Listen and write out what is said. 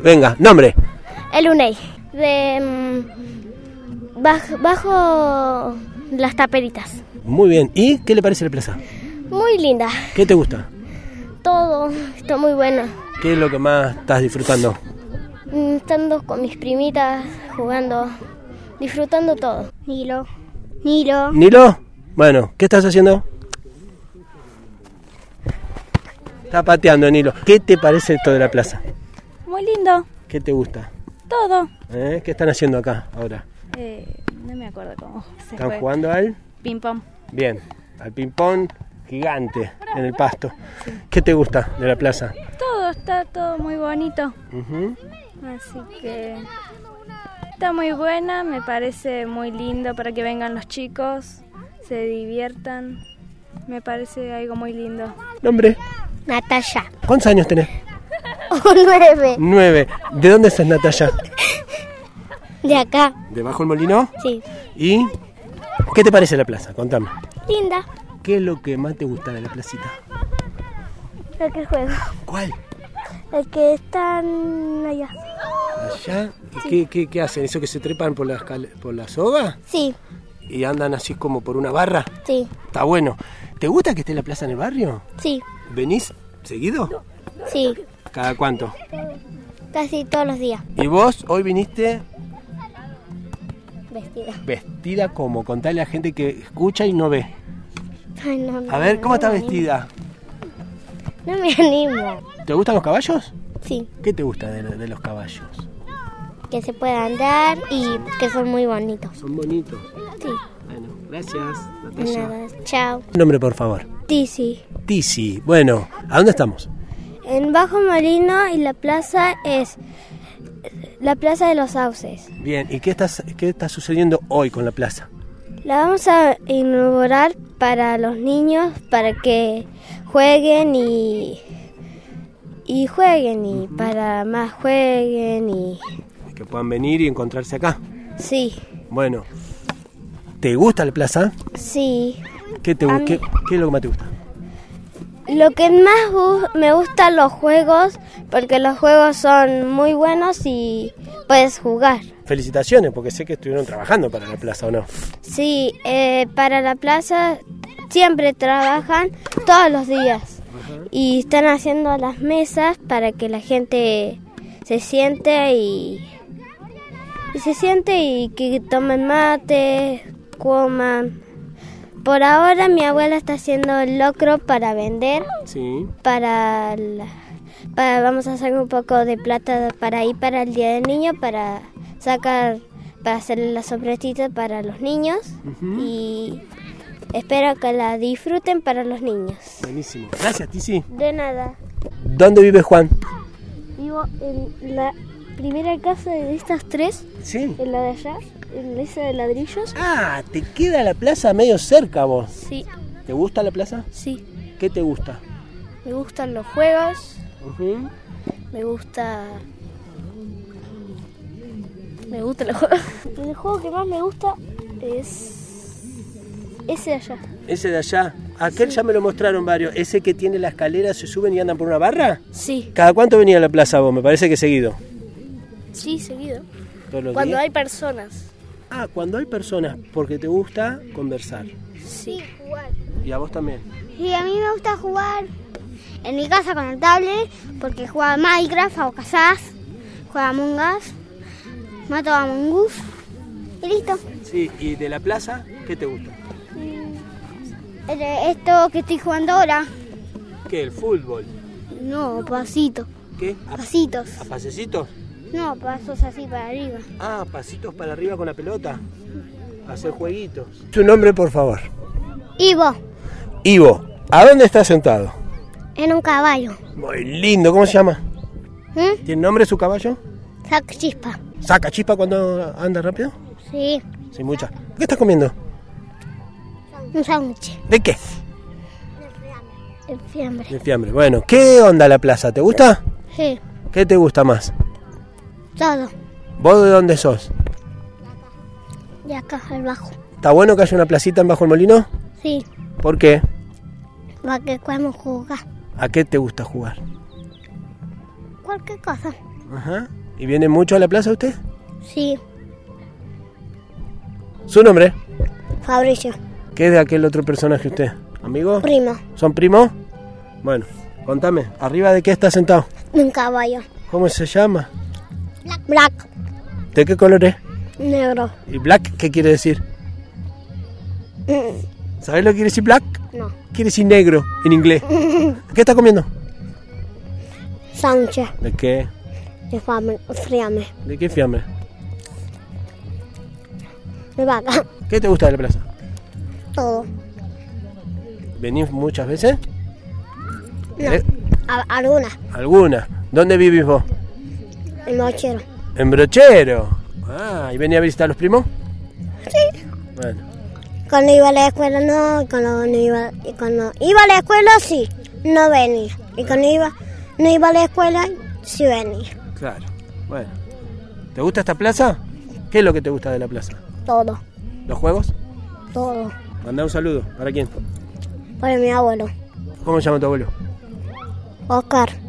Venga, nombre. El Unei. Bajo las taperitas. Muy bien. ¿Y qué le parece la plaza? Muy linda. ¿Qué te gusta? Todo está muy bueno. ¿Qué es lo que más estás disfrutando? Estando con mis primitas, jugando, disfrutando todo. Nilo. ¿Nilo? Bueno, ¿qué estás haciendo? Está pateando, Nilo. ¿Qué te parece esto de la plaza? Muy lindo. ¿Qué te gusta? Todo. ¿Qué están haciendo acá ahora? No me acuerdo cómo se ¿Están juega. jugando al? Ping-pong. Bien, al ping-pong gigante en el pasto. Sí. ¿Qué te gusta de la plaza? Todo, está todo muy bonito. Uh-huh. Así que está muy buena, me parece muy lindo para que vengan los chicos, se diviertan. Me parece algo muy lindo. ¿Nombre? Natalia. ¿Cuántos años tenés? 9. 9. ¿De dónde estás, Natalia? De acá. ¿De Bajo el Molino? Sí. ¿Y qué te parece la plaza? Contame. Linda. ¿Qué es lo que más te gusta de la placita? El que juega. ¿Cuál? El que están allá. ¿Allá? Sí. ¿Qué hacen? ¿Eso que se trepan por la soga? Sí. ¿Y andan así como por una barra? Sí. Está bueno. ¿Te gusta que esté la plaza en el barrio? Sí. ¿Venís seguido? Sí. ¿Cada cuánto? Casi todos los días. ¿Y vos hoy viniste Vestida. vestida como? Contale a la gente que escucha y no ve. Ay, no, A ver, ¿cómo no estás me vestida? animo. No me animo. ¿Te gustan los caballos? Sí. ¿Qué te gusta de los caballos? Que se pueda andar y que son muy bonitos. Son bonitos. Sí. Bueno, gracias, De Natalia. nada. Chao. Nombre, por favor. Tizi. Tizi. Bueno, ¿a dónde estamos? En Bajo Molino y la plaza es la Plaza de los Sauces. Bien, ¿y qué está sucediendo hoy con la plaza? La vamos a inaugurar para los niños, para que jueguen y jueguen y para más jueguen y... Que puedan venir y encontrarse acá. Sí, Bueno, ¿te gusta la plaza? sí. ¿Qué es lo que más te gusta? Lo que más me gustan los juegos, porque los juegos son muy buenos y puedes jugar. Felicitaciones, porque sé que estuvieron trabajando para la plaza, ¿o no? Sí, para la plaza siempre trabajan todos los días y están haciendo las mesas para que la gente se siente y que tomen mate, coman. Por ahora mi abuela está haciendo el locro para vender, Sí. vamos a hacer un poco de plata para ir para el Día del Niño, para hacer la sorpresita para los niños y espero que la disfruten para los niños. Buenísimo. Gracias, Tizi. De nada. ¿Dónde vive Juan? Vivo en la primera casa de estas tres, Sí. en la de allá, en esa de ladrillos. Ah, te queda la plaza medio cerca vos. Sí, ¿Te gusta la plaza? sí. ¿Qué te gusta? Me gustan los juegos, Uh-huh. me gusta los juegos. El juego que más me gusta es ese de allá. Ese de allá. Aquel ya me lo mostraron varios. Ese que tiene la escalera, se suben y andan por una barra. Sí, ¿Cada cuánto venía a la plaza vos? Me parece que seguido. sí, seguido. ¿Todos los Cuando días? hay personas. Ah, cuando hay personas, porque te gusta conversar. Sí. Y a vos también. Y a mí me gusta jugar en mi casa con el tablet, porque juega Minecraft, hago casadas, juega Among Us, mato a Among Us y listo. Sí, y de la plaza, ¿qué te gusta? Esto que estoy jugando ahora, ¿Qué? ¿El fútbol? no, pasitos, ¿Qué? pasitos, ¿A pasecitos? no, pasos así para arriba. Ah, pasitos para arriba con la pelota. Hacer jueguitos. Tu nombre, por favor. Ivo, Ivo, ¿a dónde estás sentado? en un caballo. Muy lindo, ¿cómo se llama? ¿Tiene nombre su caballo? Saca chispa. ¿Saca chispa cuando anda rápido? Sí, Sí, mucha. ¿Qué estás comiendo? un sándwich. ¿De qué? El fiambre. De fiambre. Bueno, ¿qué onda la plaza? ¿Te gusta? Sí, ¿Qué te gusta más? todo. ¿Vos de dónde sos? Y acá, abajo. ¿Está bueno que haya una placita en Bajo el Molino? Sí, ¿Por qué? para que podamos jugar. ¿A qué te gusta jugar? Cualquier cosa. Ajá. ¿Y viene mucho a la plaza usted? Sí, ¿Su nombre? Fabricio. ¿Qué es de aquel otro personaje usted? ¿Amigo? Primo. ¿Son primos? Bueno, contame, ¿arriba de qué está sentado? Un caballo. ¿Cómo se llama? Black. ¿De qué color es? Negro. ¿Y black qué quiere decir? ¿Sabes lo que quiere decir black? No. Quiere decir negro en inglés. ¿Qué está comiendo? Sánchez. ¿De qué? De friame. ¿De qué fiambre? De vaca. ¿Qué te gusta de la plaza? Todo. ¿Venís muchas veces? No. Alguna. ¿Alguna? ¿Dónde vivís vos? El mochero. En Brochero. Ah, ¿y venía a visitar a los primos? Sí. Bueno. Cuando iba a la escuela no, y cuando iba a la escuela sí, no venía. Y cuando no iba a la escuela sí venía. Claro. Bueno. ¿Te gusta esta plaza? ¿Qué es lo que te gusta de la plaza? Todo. ¿Los juegos? Todo. Mandá un saludo. ¿Para quién? Para mi abuelo. ¿Cómo se llama tu abuelo? Oscar.